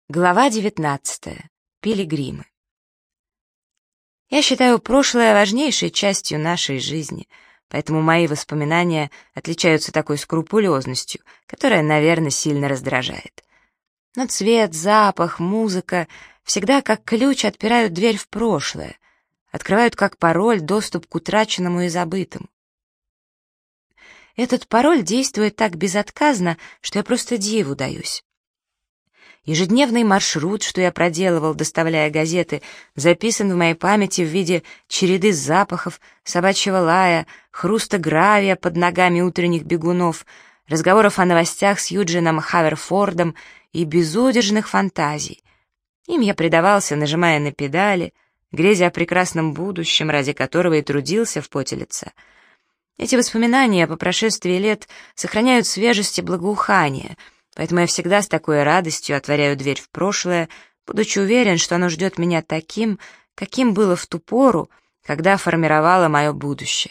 Глава 19. Пилигримы. Я считаю прошлое важнейшей частью нашей жизни, поэтому мои воспоминания отличаются такой скрупулезностью, которая, наверное, сильно раздражает. Но цвет, запах, музыка всегда как ключ отпирают дверь в прошлое, открывают как пароль доступ к утраченному и забытому. Этот пароль действует так безотказно, что я просто диву даюсь. Ежедневный маршрут, что я проделывал, доставляя газеты, записан в моей памяти в виде череды запахов, собачьего лая, хруста гравия под ногами утренних бегунов, разговоров о новостях с Юджином Хаверфордом и безудержных фантазий. Им я предавался, нажимая на педали, грезя о прекрасном будущем, ради которого и трудился в поте лица. Эти воспоминания по прошествии лет сохраняют свежесть и благоухание — поэтому я всегда с такой радостью отворяю дверь в прошлое, будучи уверен, что оно ждет меня таким, каким было в ту пору, когда формировало мое будущее.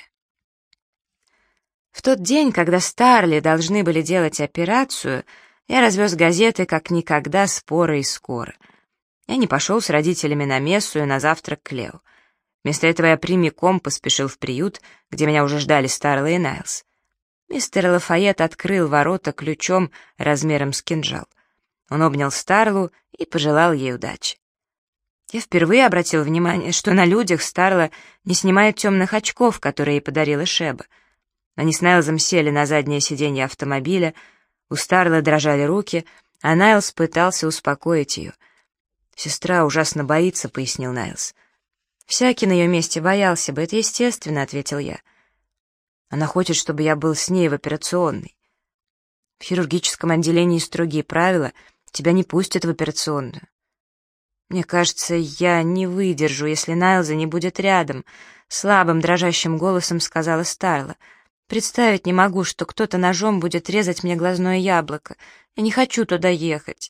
В тот день, когда Старли должны были делать операцию, я развез газеты как никогда споро и скоро. Я не пошел с родителями на мессу и на завтрак к Лео. Вместо этого я прямиком поспешил в приют, где меня уже ждали Старла и Найлс. Мистер Лафайет открыл ворота ключом размером с кинжал. Он обнял Старлу и пожелал ей удачи. Я впервые обратил внимание, что на людях Старла не снимает темных очков, которые ей подарила Шеба. Они с Найлзом сели на заднее сиденье автомобиля, у Старлы дрожали руки, а Найлз пытался успокоить ее. «Сестра ужасно боится», — пояснил Найлз. «Всякий на ее месте боялся бы, это естественно», — ответил я. Она хочет, чтобы я был с ней в операционной. В хирургическом отделении строгие правила, тебя не пустят в операционную. Мне кажется, я не выдержу, если Найлза не будет рядом, слабым, дрожащим голосом сказала Старла. Представить не могу, что кто-то ножом будет резать мне глазное яблоко. Я не хочу туда ехать.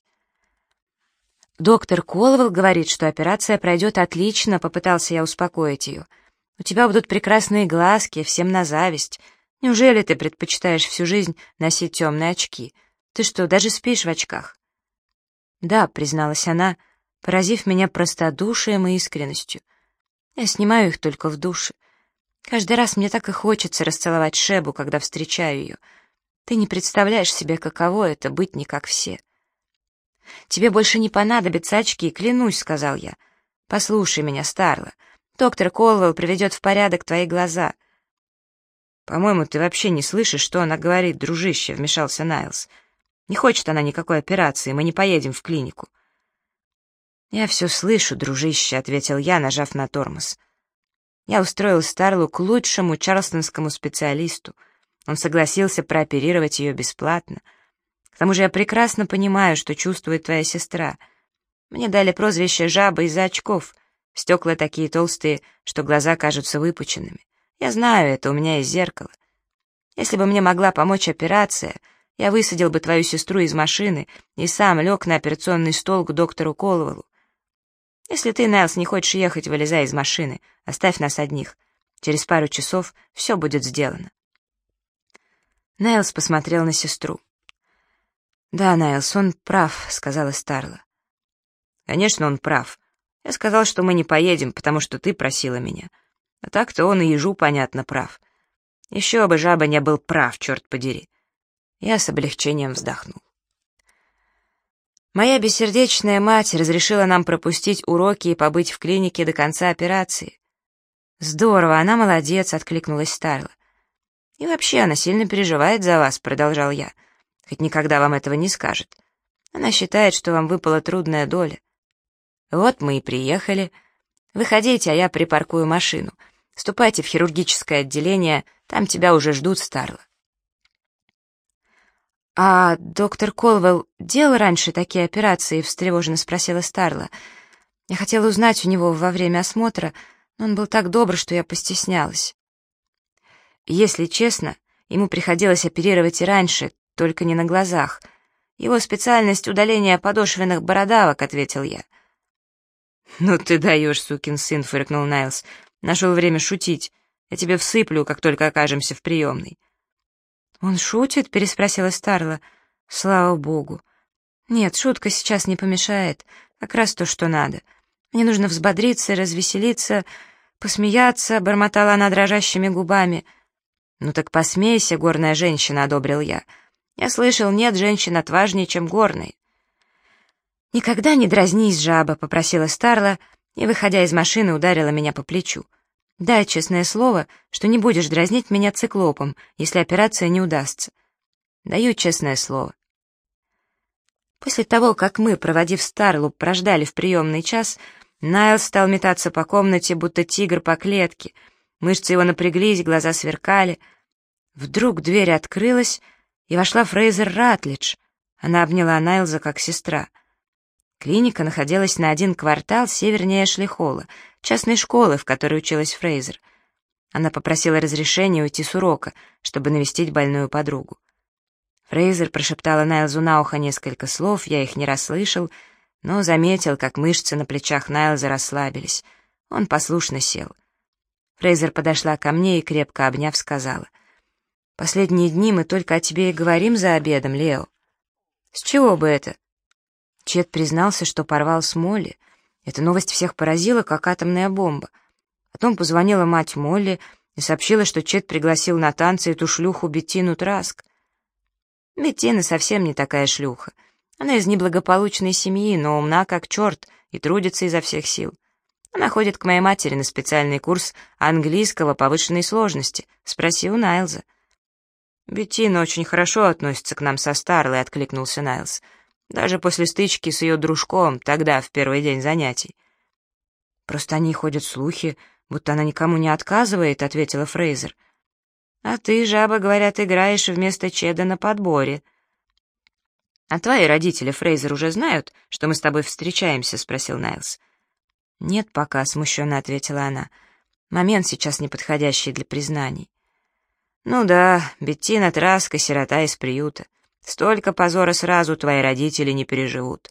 Доктор Колвелл говорит, что операция пройдет отлично, попытался я успокоить ее. У тебя будут прекрасные глазки, всем на зависть. Неужели ты предпочитаешь всю жизнь носить темные очки? Ты что, даже спишь в очках?» «Да», — призналась она, поразив меня простодушием и искренностью. «Я снимаю их только в душе. Каждый раз мне так и хочется расцеловать Шебу, когда встречаю ее. Ты не представляешь себе, каково это — быть не как все». «Тебе больше не понадобятся очки, клянусь», — сказал я. «Послушай меня, Старла. Доктор Колвелл приведет в порядок твои глаза». «По-моему, ты вообще не слышишь, что она говорит, дружище», — вмешался Найлз. «Не хочет она никакой операции, мы не поедем в клинику». «Я все слышу, дружище», — ответил я, нажав на тормоз. Я устроил Старлу к лучшему чарльстонскому специалисту. Он согласился прооперировать ее бесплатно. К тому же я прекрасно понимаю, что чувствует твоя сестра. Мне дали прозвище «Жаба» из-за очков. Стекла такие толстые, что глаза кажутся выпученными. Я знаю это, у меня есть зеркало. Если бы мне могла помочь операция, я высадил бы твою сестру из машины и сам лег на операционный стол к доктору Колвеллу. Если ты, Найлз, не хочешь ехать, вылезай из машины, оставь нас одних. Через пару часов все будет сделано». Найлз посмотрел на сестру. «Да, Найлз, он прав», — сказала Старла. «Конечно, он прав. Я сказал, что мы не поедем, потому что ты просила меня. А так-то он и ежу, понятно, прав. Еще бы Жаба не был прав, черт подери». Я с облегчением вздохнул. Моя бессердечная мать разрешила нам пропустить уроки и побыть в клинике до конца операции. «Здорово, она молодец», — откликнулась Старла. «И вообще она сильно переживает за вас», — продолжал я, «хоть никогда вам этого не скажет. Она считает, что вам выпала трудная доля. Вот мы и приехали. Выходите, а я припаркую машину. Ступайте в хирургическое отделение, там тебя уже ждут, Старла». «А доктор Колвелл делал раньше такие операции?» — встревоженно спросила Старла. «Я хотела узнать у него во время осмотра, но он был так добр, что я постеснялась». «Если честно, ему приходилось оперировать и раньше, только не на глазах. Его специальность — удаление подошвенных бородавок», — ответил я. «Ну ты даешь, сукин сын», — фыркнул Найлз. «Нашел время шутить. Я тебе всыплю, как только окажемся в приемной». «Он шутит?» — переспросила Старла. «Слава богу». «Нет, шутка сейчас не помешает. Как раз то, что надо. Мне нужно взбодриться, развеселиться, посмеяться», — бормотала она дрожащими губами. «Ну так посмейся, горная женщина», — одобрил я. «Я слышал, нет женщин отважнее, чем горные». «Никогда не дразнись, жаба», — попросила Старла, и, выходя из машины, ударила меня по плечу. «Дай честное слово, что не будешь дразнить меня циклопом, если операция не удастся». «Даю честное слово». После того, как мы, проводив Старлу, прождали в приемный час, Найлс стал метаться по комнате, будто тигр по клетке. Мышцы его напряглись, глаза сверкали. Вдруг дверь открылась, и вошла Фрейзер Ратлидж. Она обняла Найлза как сестра. Клиника находилась на 1 квартал севернее Эшли-Холла, частной школы, в которой училась Фрейзер. Она попросила разрешения уйти с урока, чтобы навестить больную подругу. Фрейзер прошептала Найлзу на ухо несколько слов, я их не расслышал, но заметил, как мышцы на плечах Найлза расслабились. Он послушно сел. Фрейзер подошла ко мне и, крепко обняв, сказала: «Последние дни мы только о тебе и говорим за обедом, Лео». «С чего бы это?» Чет признался, что порвал с Молли. Эта новость всех поразила, как атомная бомба. Потом позвонила мать Молли и сообщила, что Чет пригласил на танцы эту шлюху Беттину Траск. Беттина совсем не такая шлюха. Она из неблагополучной семьи, но умна как черт и трудится изо всех сил. Она ходит к моей матери на специальный курс английского повышенной сложности. Спроси у Найлза. «Беттина очень хорошо относится к нам со Старлой», — откликнулся Найлз. «Даже после стычки с ее дружком, тогда, в первый день занятий». «Просто о ней ходят слухи, будто она никому не отказывает», — ответила Фрейзер. «А ты, жаба, говорят, играешь вместо Чеда на подборе». «А твои родители, Фрейзер, уже знают, что мы с тобой встречаемся?» — спросил Найлз. «Нет пока», — смущенно ответила она. «Момент сейчас неподходящий для признаний». «Ну да, Беттина Траска, сирота из приюта. Столько позора сразу твои родители не переживут».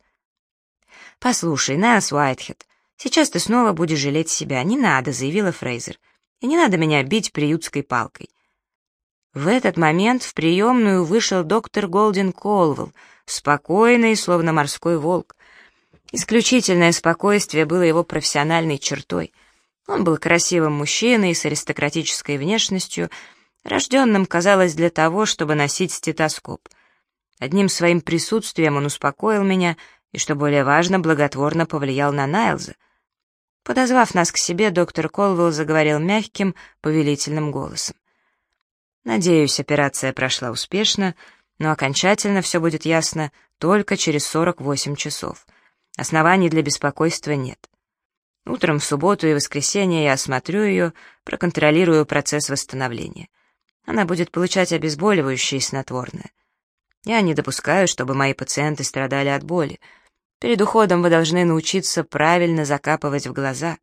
«Послушай, Найлз Уайтхед, сейчас ты снова будешь жалеть себя. Не надо», — заявила Фрейзер. «И не надо меня бить приютской палкой». В этот момент в приемную вышел доктор Голден Колвелл, спокойный, словно морской волк. Исключительное спокойствие было его профессиональной чертой. Он был красивым мужчиной с аристократической внешностью, рожденным, казалось, для того, чтобы носить стетоскоп. Одним своим присутствием он успокоил меня и, что более важно, благотворно повлиял на Найлза. Подозвав нас к себе, доктор Колвелл заговорил мягким, повелительным голосом. «Надеюсь, операция прошла успешно, но окончательно все будет ясно только через 48 часов. Оснований для беспокойства нет. Утром в субботу и воскресенье я осмотрю ее, проконтролирую процесс восстановления. Она будет получать обезболивающее и снотворное. Я не допускаю, чтобы мои пациенты страдали от боли. Перед уходом вы должны научиться правильно закапывать в глаза».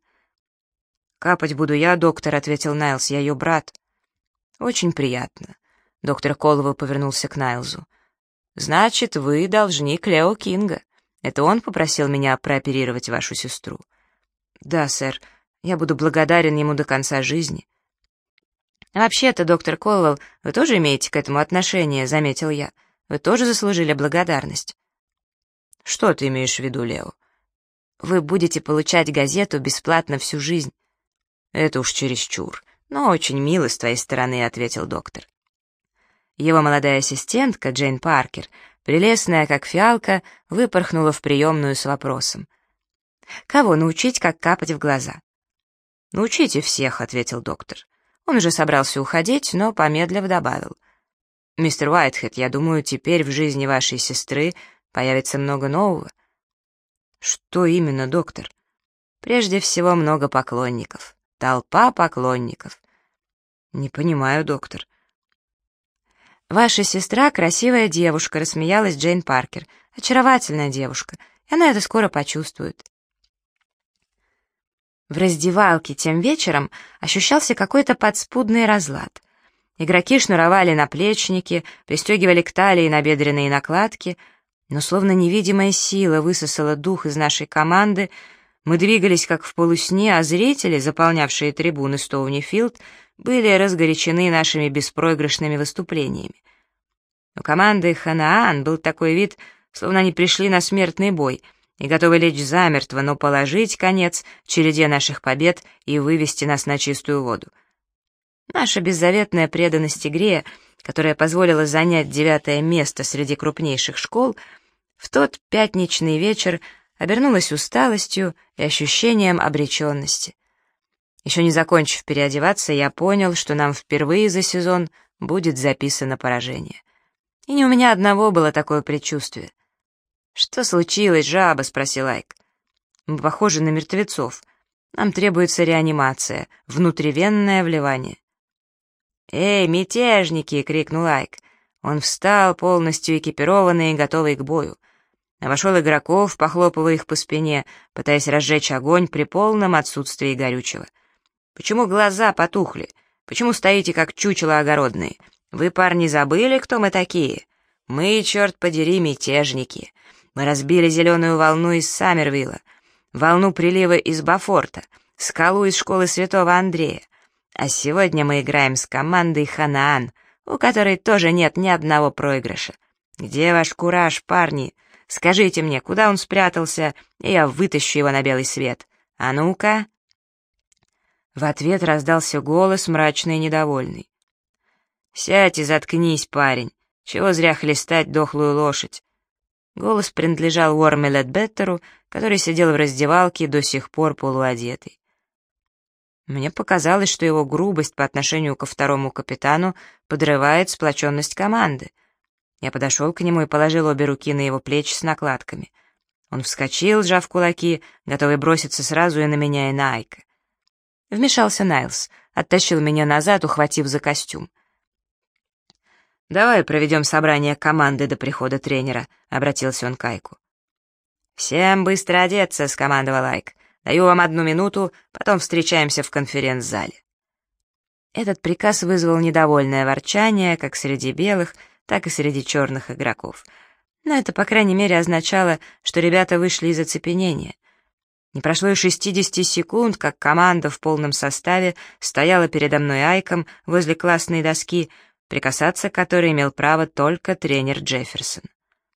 «Капать буду я, доктор», — ответил Найлз, — «я ее брат». «Очень приятно». Доктор Колвелл повернулся к Найлзу. «Значит, вы должник Лео Кинга. Это он попросил меня прооперировать вашу сестру?» «Да, сэр. Я буду благодарен ему до конца жизни». «Вообще-то, доктор Колвелл, вы тоже имеете к этому отношение», — заметил я. «Вы тоже заслужили благодарность». «Что ты имеешь в виду, Лео?» «Вы будете получать газету бесплатно всю жизнь». «Это уж чересчур, но очень мило с твоей стороны», — ответил доктор. Его молодая ассистентка, Джейн Паркер, прелестная как фиалка, выпорхнула в приемную с вопросом. «Кого научить, как капать в глаза?» «Научите всех», — ответил доктор. Он уже собрался уходить, но, помедлив, добавил. «Мистер Уайтхед, я думаю, теперь в жизни вашей сестры появится много нового». «Что именно, доктор?» «Прежде всего, много поклонников. Толпа поклонников». «Не понимаю, доктор». «Ваша сестра — красивая девушка», — рассмеялась Джейн Паркер. «Очаровательная девушка, и она это скоро почувствует». В раздевалке тем вечером ощущался какой-то подспудный разлад. Игроки шнуровали наплечники, пристегивали к талии набедренные накладки, но словно невидимая сила высосала дух из нашей команды, мы двигались как в полусне, а зрители, заполнявшие трибуны Стоуни-Филд, были разгорячены нашими беспроигрышными выступлениями. У команды «Ханаан» был такой вид, словно они пришли на смертный бой и готовы лечь замертво, но положить конец череде наших побед и вывести нас на чистую воду. Наша беззаветная преданность игре, которая позволила занять 9-е место среди крупнейших школ, в тот пятничный вечер обернулась усталостью и ощущением обреченности. Еще не закончив переодеваться, я понял, что нам впервые за сезон будет записано поражение. И не у меня одного было такое предчувствие. «Что случилось, жаба?» — спросил Айк. «Мы похожи на мертвецов. Нам требуется реанимация, внутривенное вливание». «Эй, мятежники!» — крикнул Айк. Он встал, полностью экипированный и готовый к бою. Обошел игроков, похлопывая их по спине, пытаясь разжечь огонь при полном отсутствии горючего. «Почему глаза потухли? Почему стоите как чучело огородные? Вы, парни, забыли, кто мы такие? Мы, черт подери, мятежники. Мы разбили зеленую волну из Саммервилла, волну прилива из Бафорта, скалу из школы Святого Андрея. А сегодня мы играем с командой Ханаан, у которой тоже нет ни одного проигрыша. Где ваш кураж, парни? Скажите мне, куда он спрятался, и я вытащу его на белый свет. А ну-ка!» В ответ раздался голос, мрачный и недовольный. «Сядь и заткнись, парень. Чего зря хлестать дохлую лошадь?» Голос принадлежал Уорме Ледбеттеру, который сидел в раздевалке до сих пор полуодетый. Мне показалось, что его грубость по отношению ко второму капитану подрывает сплоченность команды. Я подошел к нему и положил обе руки на его плечи с накладками. Он вскочил, сжав кулаки, готовый броситься сразу и на меня, и на Айка. Вмешался Найлс, оттащил меня назад, ухватив за костюм. «Давай проведем собрание команды до прихода тренера», — обратился он к Айку. «Всем быстро одеться», — скомандовал Айк. «Даю вам 1 минуту, потом встречаемся в конференц-зале». Этот приказ вызвал недовольное ворчание как среди белых, так и среди черных игроков. Но это, по крайней мере, означало, что ребята вышли из оцепенения. Не прошло и 60 секунд, как команда в полном составе стояла передо мной Айком возле классной доски, прикасаться к которой имел право только тренер Джефферсон.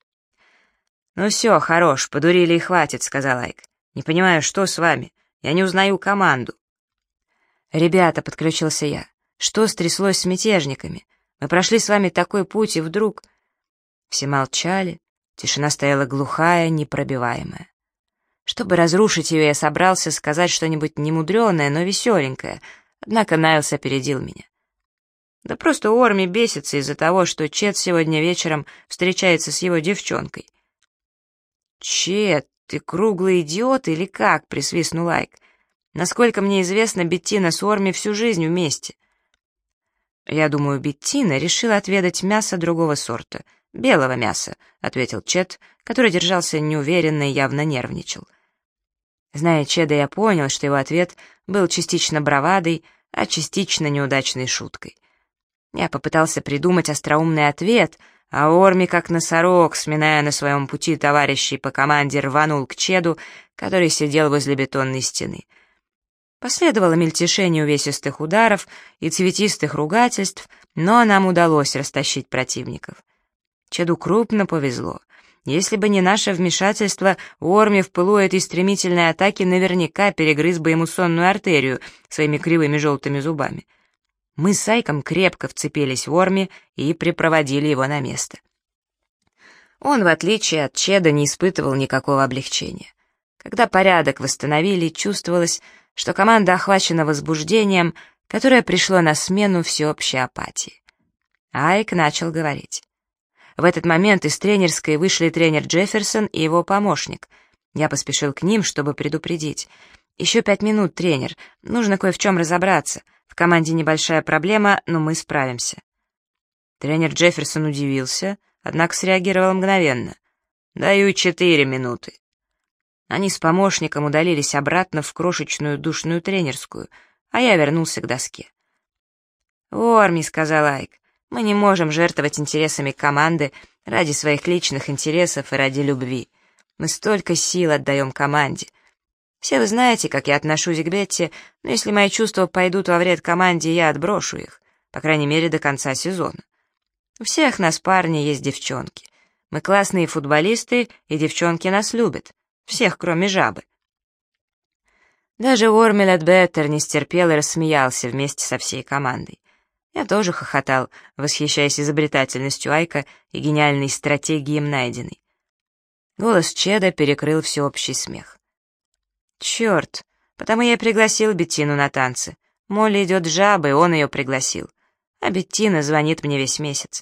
«Ну все, хорош, подурили и хватит», — сказал Айк. «Не понимаю, что с вами? Я не узнаю команду». «Ребята», — подключился я, — «что стряслось с мятежниками? Мы прошли с вами такой путь, и вдруг...» Все молчали, тишина стояла глухая, непробиваемая. Чтобы разрушить ее, я собрался сказать что-нибудь немудреное, но веселенькое, однако Найлс опередил меня. «Да просто Уорми бесится из-за того, что Чет сегодня вечером встречается с его девчонкой». «Чет, ты круглый идиот или как?» — присвистнул Айк. «Насколько мне известно, Беттина с Уорми всю жизнь вместе». «Я думаю, Беттина решила отведать мясо другого сорта, белого мяса», — ответил Чет, который держался неуверенно и явно нервничал. Зная Чеда, я понял, что его ответ был частично бравадой, а частично неудачной шуткой. Я попытался придумать остроумный ответ, а Уорми, как носорог, сминая на своем пути товарищей по команде, рванул к Чеду, который сидел возле бетонной стены. Последовало мельтешение увесистых ударов и цветистых ругательств, но нам удалось растащить противников. Чеду крупно повезло. Если бы не наше вмешательство, Уорми в пылу этой стремительной атаки наверняка перегрыз бы ему сонную артерию своими кривыми желтыми зубами. Мы с Айком крепко вцепились в Уорми и припроводили его на место. Он, в отличие от Чеда, не испытывал никакого облегчения. Когда порядок восстановили, чувствовалось, что команда охвачена возбуждением, которое пришло на смену всеобщей апатии. Айк начал говорить. В этот момент из тренерской вышли тренер Джефферсон и его помощник. Я поспешил к ним, чтобы предупредить. «Еще 5 минут, тренер. Нужно кое в чем разобраться. В команде небольшая проблема, но мы справимся». Тренер Джефферсон удивился, однако среагировал мгновенно. «Даю 4 минуты». Они с помощником удалились обратно в крошечную душную тренерскую, а я вернулся к доске. «Уорми», — сказал Айк, — «мы не можем жертвовать интересами команды ради своих личных интересов и ради любви. Мы столько сил отдаем команде. Все вы знаете, как я отношусь к Бетти, но если мои чувства пойдут во вред команде, я отброшу их, по крайней мере, до конца сезона. У всех нас, парни, есть девчонки. Мы классные футболисты, и девчонки нас любят. Всех, кроме жабы». Даже Уорми Ледбеттер не стерпел и рассмеялся вместе со всей командой. Я тоже хохотал, восхищаясь изобретательностью Айка и гениальной стратегией им найденной. Голос Чеда перекрыл всеобщий смех. «Черт, потому я и пригласил Беттину на танцы. Молли идет с жабой, он ее пригласил. А Беттина звонит мне весь месяц».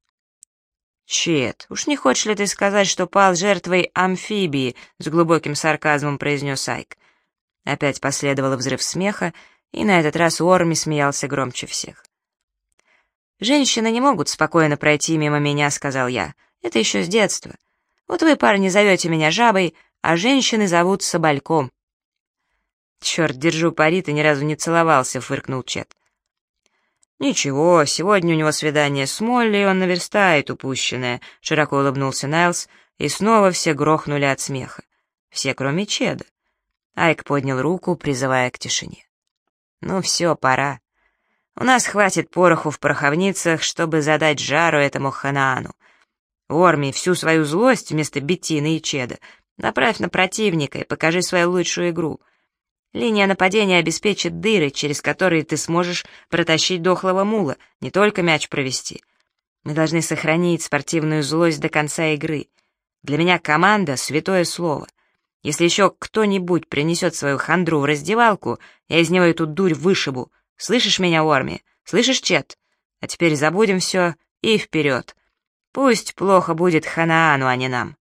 «Чед, уж не хочешь ли ты сказать, что пал жертвой амфибии?» — с глубоким сарказмом произнес Айк. Опять последовал взрыв смеха, и на этот раз Уорми смеялся громче всех. «Женщины не могут спокойно пройти мимо меня», — сказал я. «Это еще с детства. Вот вы, парни, зовете меня жабой, а женщины зовут собольком». «Черт, держу пари, ты ни разу не целовался», — фыркнул Чед. «Ничего, сегодня у него свидание с Молли, и он наверстает упущенное», — широко улыбнулся Найлс, и снова все грохнули от смеха. Все, кроме Чеда. Айк поднял руку, призывая к тишине. «Ну все, пора. У нас хватит пороху в пороховницах, чтобы задать жару этому Ханаану. Уорми, всю свою злость вместо Беттины и Чеда направь на противника и покажи свою лучшую игру. Линия нападения обеспечит дыры, через которые ты сможешь протащить дохлого мула, не только мяч провести. Мы должны сохранить спортивную злость до конца игры. Для меня команда — святое слово. Если еще кто-нибудь принесет свою хандру в раздевалку, я из него эту дурь вышибу. Слышишь меня, Уорми? Слышишь, Чет? А теперь забудем все и вперед. Пусть плохо будет Ханаану, а не нам».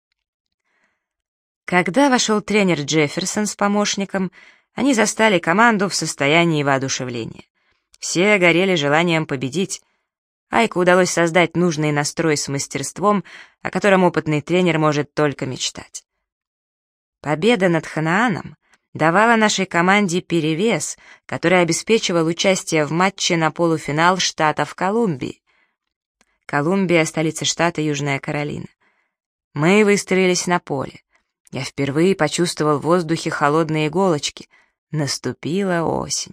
Когда вошел тренер Джефферсон с помощником, они застали команду в состоянии воодушевления. Все горели желанием победить. Айку удалось создать нужный настрой с мастерством, о котором опытный тренер может только мечтать. Победа над Ханааном давала нашей команде перевес, который обеспечивал участие в матче на полуфинал штатов Колумбии. Колумбия — столица штата Южная Каролина. Мы выстроились на поле. Я впервые почувствовал в воздухе холодные иголочки. Наступила осень.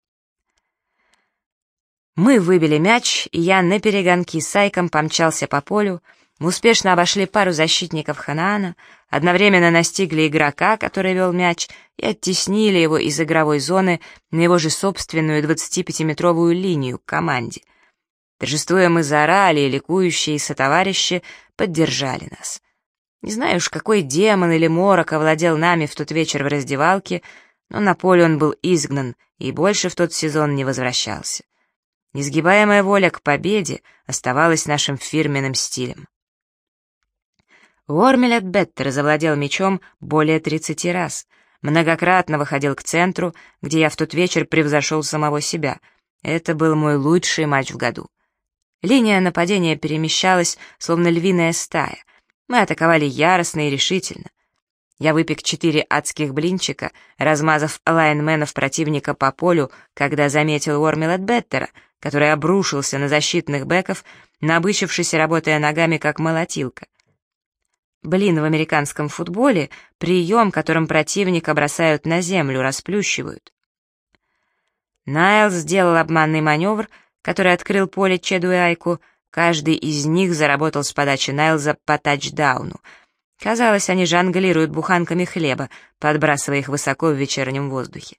Мы выбили мяч, и я наперегонки с Айком помчался по полю. Мы успешно обошли пару защитников Ханаана, одновременно настигли игрока, который вел мяч, и оттеснили его из игровой зоны на его же собственную 25-метровую линию к команде. Торжествуя, мы заорали, и ликующие сотоварищи поддержали нас. Не знаю уж, какой демон или морок овладел нами в тот вечер в раздевалке, но на поле он был изгнан и больше в тот сезон не возвращался. Несгибаемая воля к победе оставалась нашим фирменным стилем. Уорми Ледбеттер завладел мячом более 30 раз, многократно выходил к центру, где я в тот вечер превзошел самого себя. Это был мой лучший матч в году. Линия нападения перемещалась, словно львиная стая. Мы атаковали яростно и решительно. Я выпек 4 адских блинчика, размазав лайнменов противника по полю, когда заметил Уорми Ледбеттера, который обрушился на защитных бэков, набычившись и работая ногами, как молотилка. Блин в американском футболе — прием, которым противника бросают на землю, расплющивают. Найлс сделал обманный маневр, который открыл поле Чеду и Айку. Каждый из них заработал с подачи Найлза по тачдауну. Казалось, они жонглируют буханками хлеба, подбрасывая их высоко в вечернем воздухе.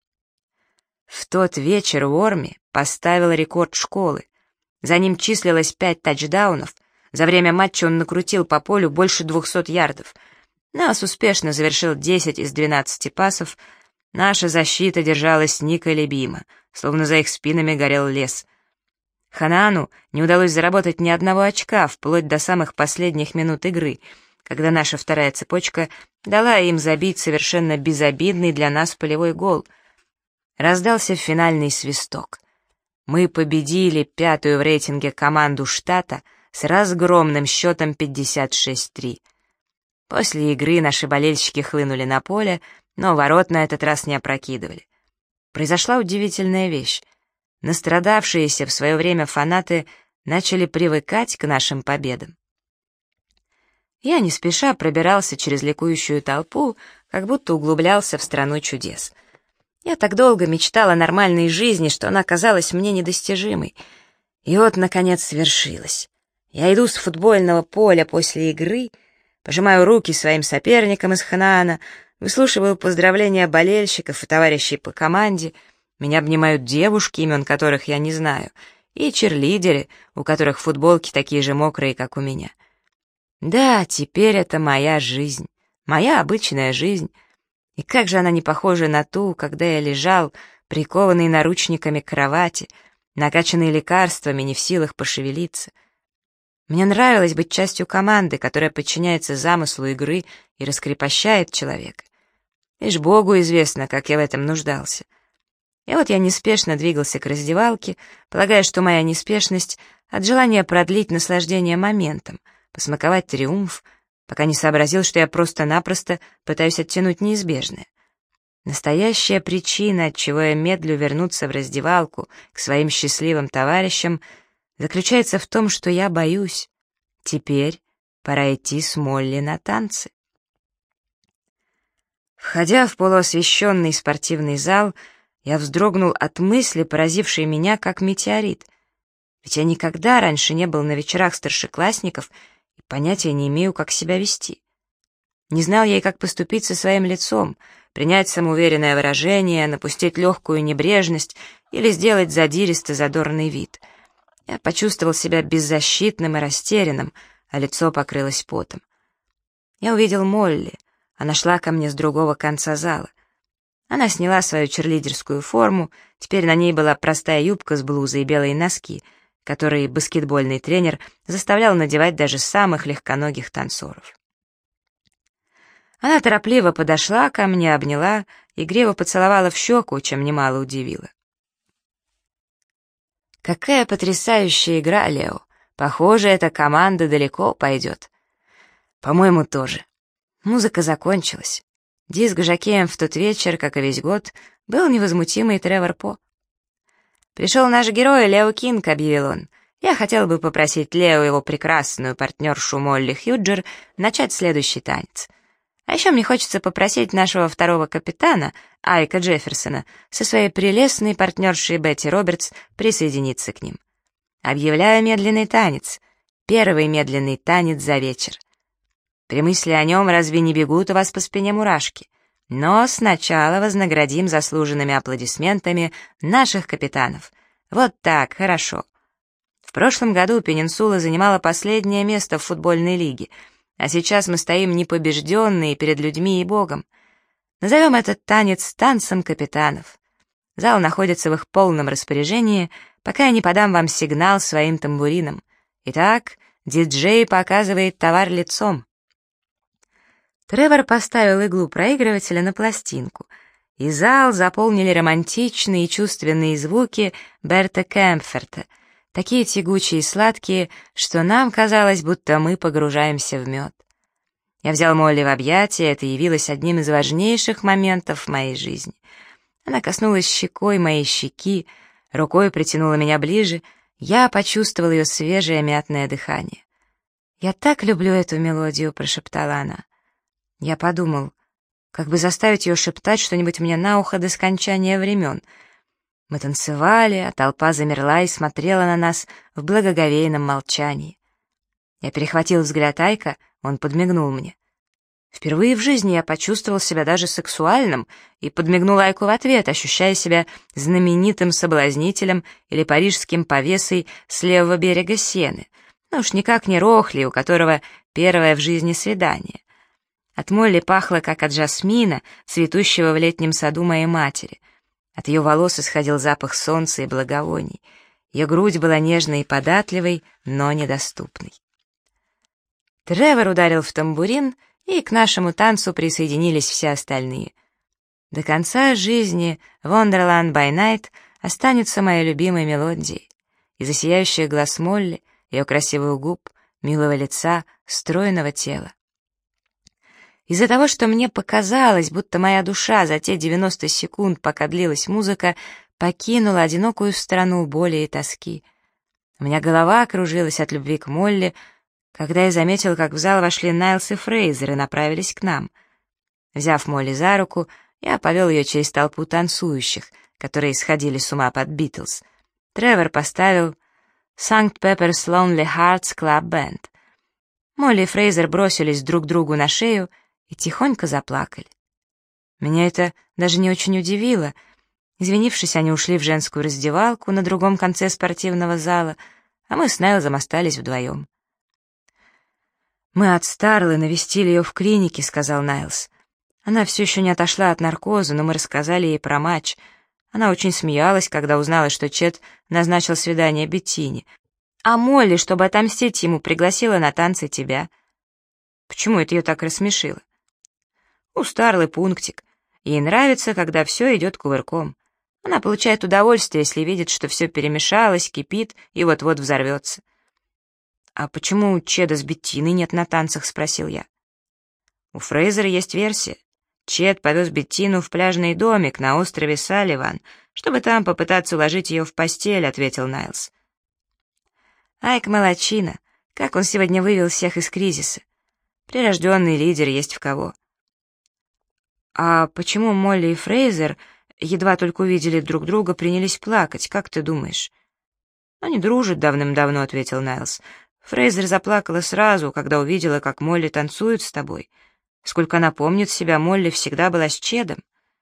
В тот вечер Уорми поставил рекорд школы. За ним числилось 5 тачдаунов. За время матча он накрутил по полю больше 200 ярдов. Найлс успешно завершил 10 из 12 пасов. Наша защита держалась неколебимо, словно за их спинами горел лес. Ханаану не удалось заработать ни одного очка вплоть до самых последних минут игры, когда наша вторая цепочка дала им забить совершенно безобидный для нас полевой гол. Раздался финальный свисток. Мы победили 5-ю в рейтинге команду штата с разгромным счетом 56-3. После игры наши болельщики хлынули на поле, но ворот на этот раз не опрокидывали. Произошла удивительная вещь. Настрадавшиеся в свое время фанаты начали привыкать к нашим победам. Я не спеша пробирался через ликующую толпу, как будто углублялся в страну чудес. Я так долго мечтал о нормальной жизни, что она казалась мне недостижимой. И вот, наконец, свершилось. Я иду с футбольного поля после игры, пожимаю руки своим соперникам из Ханаана, выслушиваю поздравления болельщиков и товарищей по команде, меня обнимают девушки, имен которых я не знаю, и черлидеры, у которых футболки такие же мокрые, как у меня. Да, теперь это моя жизнь, моя обычная жизнь. И как же она не похожа на ту, когда я лежал, прикованный наручниками к кровати, накачанный лекарствами, не в силах пошевелиться. Мне нравилось быть частью команды, которая подчиняется замыслу игры и раскрепощает человека. Лишь Богу известно, как я в этом нуждался. И вот я неспешно двигался к раздевалке, полагая, что моя неспешность от желания продлить наслаждение моментом, посмаковать триумф, пока не сообразил, что я просто-напросто пытаюсь оттянуть неизбежное. Настоящая причина, отчего я медлю вернуться в раздевалку к своим счастливым товарищам, заключается в том, что я боюсь. Теперь пора идти с Молли на танцы. Входя в полуосвещенный спортивный зал, я вздрогнул от мысли, поразившей меня как метеорит. Ведь я никогда раньше не был на вечерах старшеклассников и понятия не имею, как себя вести. Не знал я и как поступить со своим лицом, принять самоуверенное выражение, напустить легкую небрежность или сделать задиристо-задорный вид. Я почувствовал себя беззащитным и растерянным, а лицо покрылось потом. Я увидел Молли. Она шла ко мне с другого конца зала. Она сняла свою черлидерскую форму, теперь на ней была простая юбка с блузой и белые носки, которые баскетбольный тренер заставлял надевать даже самых легконогих танцоров. Она торопливо подошла ко мне, обняла, игриво поцеловала в щеку, чем немало удивила. «Какая потрясающая игра, Лео! Похоже, эта команда далеко пойдет». «По-моему, тоже». Музыка закончилась. Диск-жокеем в тот вечер, как и весь год, был невозмутимый Тревор По. «Пришел наш герой Лео Кинг», — объявил он. «Я хотел бы попросить Лео и его прекрасную партнершу Молли Хьюджер начать следующий танец. А еще мне хочется попросить нашего второго капитана, Айка Джефферсона, со своей прелестной партнершей Бетти Робертс присоединиться к ним. Объявляю медленный танец. Первый медленный танец за вечер. При мысли о нем разве не бегут у вас по спине мурашки? Но сначала вознаградим заслуженными аплодисментами наших капитанов. Вот так, хорошо. В прошлом году Пенинсула занимала последнее место в футбольной лиге, а сейчас мы стоим непобежденные перед людьми и Богом. Назовем этот танец танцем капитанов. Зал находится в их полном распоряжении, пока я не подам вам сигнал своим тамбурином. Итак, диджей показывает товар лицом. Тревор поставил иглу проигрывателя на пластинку, и зал заполнили романтичные и чувственные звуки Берта Кэмпферта, такие тягучие и сладкие, что нам казалось, будто мы погружаемся в мед. Я взял Молли в объятия, это явилось одним из важнейших моментов в моей жизни. Она коснулась щекой моей щеки, рукой притянула меня ближе, я почувствовал ее свежее мятное дыхание. «Я так люблю эту мелодию», — прошептала она. Я подумал, как бы заставить ее шептать что-нибудь мне на ухо до скончания времен. Мы танцевали, а толпа замерла и смотрела на нас в благоговейном молчании. Я перехватил взгляд Айка, он подмигнул мне. Впервые в жизни я почувствовал себя даже сексуальным и подмигнул Айку в ответ, ощущая себя знаменитым соблазнителем или парижским повесой с левого берега Сены, но уж никак не Рохли, у которого первое в жизни свидание. От Молли пахло, как от жасмина, цветущего в летнем саду моей матери. От ее волос исходил запах солнца и благовоний. Ее грудь была нежной и податливой, но недоступной. Тревор ударил в тамбурин, и к нашему танцу присоединились все остальные. До конца жизни «Wonderland by Night» останется моей любимой мелодией. Из-за сияющих глаз Молли, ее красивых губ, милого лица, стройного тела. Из-за того, что мне показалось, будто моя душа за те 90 секунд, пока длилась музыка, покинула одинокую страну боли и тоски. У меня голова кружилась от любви к Молли, когда я заметил, как в зал вошли Найлс и Фрейзер и направились к нам. Взяв Молли за руку, я повел ее через толпу танцующих, которые сходили с ума под Битлз. Тревор поставил St. Pepper's Lonely Hearts Club Band. Молли и Фрейзер бросились друг другу на шею и тихонько заплакали. Меня это даже не очень удивило. Извинившись, они ушли в женскую раздевалку на другом конце спортивного зала, а мы с Найлзом остались вдвоем. «Мы от Старлы навестили ее в клинике», — сказал Найлз. «Она все еще не отошла от наркоза, но мы рассказали ей про матч. Она очень смеялась, когда узнала, что Чет назначил свидание Беттине, а Молли, чтобы отомстить ему, пригласила на танцы тебя». «Почему это ее так рассмешило?» «У Старлы пунктик. Ей нравится, когда все идет кувырком. Она получает удовольствие, если видит, что все перемешалось, кипит и вот-вот взорвется». «А почему у Чеда с Беттиной нет на танцах?» — спросил я. «У Фрейзера есть версия. Чед повез Беттину в пляжный домик на острове Салливан, чтобы там попытаться уложить ее в постель», — ответил Найлз. «Айк молодчина, как он сегодня вывел всех из кризиса. Прирожденный лидер есть в кого». «А почему Молли и Фрейзер, едва только увидели друг друга, принялись плакать, как ты думаешь?» «Они дружат давным-давно», — ответил Найлз. «Фрейзер заплакала сразу, когда увидела, как Молли танцует с тобой. Сколько она помнит себя, Молли всегда была с Чедом».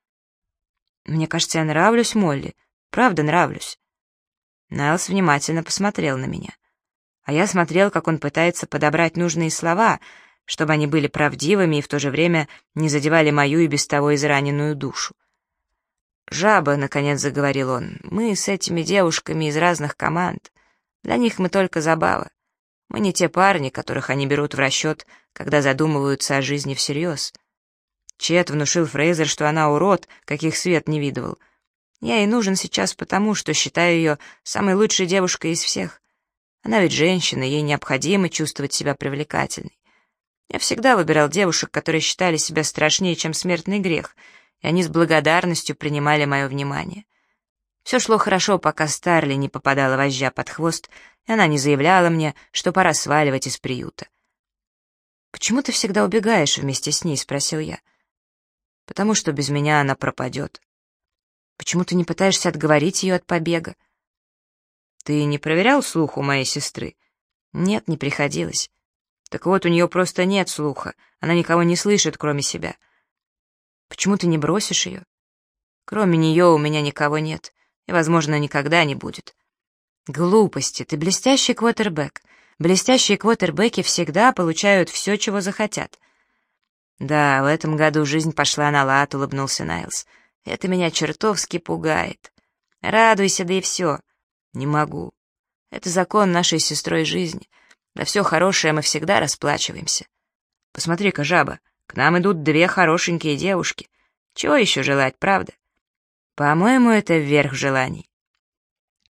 «Мне кажется, я нравлюсь Молли. Правда, нравлюсь». Найлз внимательно посмотрел на меня. А я смотрел, как он пытается подобрать нужные слова, чтобы они были правдивыми и в то же время не задевали мою и без того израненную душу. «Жаба», — наконец заговорил он, — «мы с этими девушками из разных команд. Для них мы только забава. Мы не те парни, которых они берут в расчет, когда задумываются о жизни всерьез. Чет внушил Фрейзер, что она урод, каких свет не видывал. Я ей нужен сейчас потому, что считаю ее самой лучшей девушкой из всех. Она ведь женщина, ей необходимо чувствовать себя привлекательной. Я всегда выбирал девушек, которые считали себя страшнее, чем смертный грех, и они с благодарностью принимали мое внимание. Все шло хорошо, пока Старли не попадала вожжа под хвост, и она не заявляла мне, что пора сваливать из приюта. «Почему ты всегда убегаешь вместе с ней?» — спросил я. «Потому что без меня она пропадет». «Почему ты не пытаешься отговорить ее от побега?» «Ты не проверял слух у моей сестры?» «Нет, не приходилось». «Так вот, у нее просто нет слуха, она никого не слышит, кроме себя». «Почему ты не бросишь ее?» «Кроме нее у меня никого нет, и, возможно, никогда не будет». «Глупости, ты блестящий квотербек. Блестящие квотербеки всегда получают все, чего захотят». «Да, в этом году жизнь пошла на лад», — улыбнулся Найлз. «Это меня чертовски пугает. Радуйся, да и все». «Не могу. Это закон нашей с сестрой жизни. За все хорошее мы всегда расплачиваемся. Посмотри-ка, жаба, к нам идут две хорошенькие девушки. Чего еще желать, правда?» «По-моему, это верх желаний».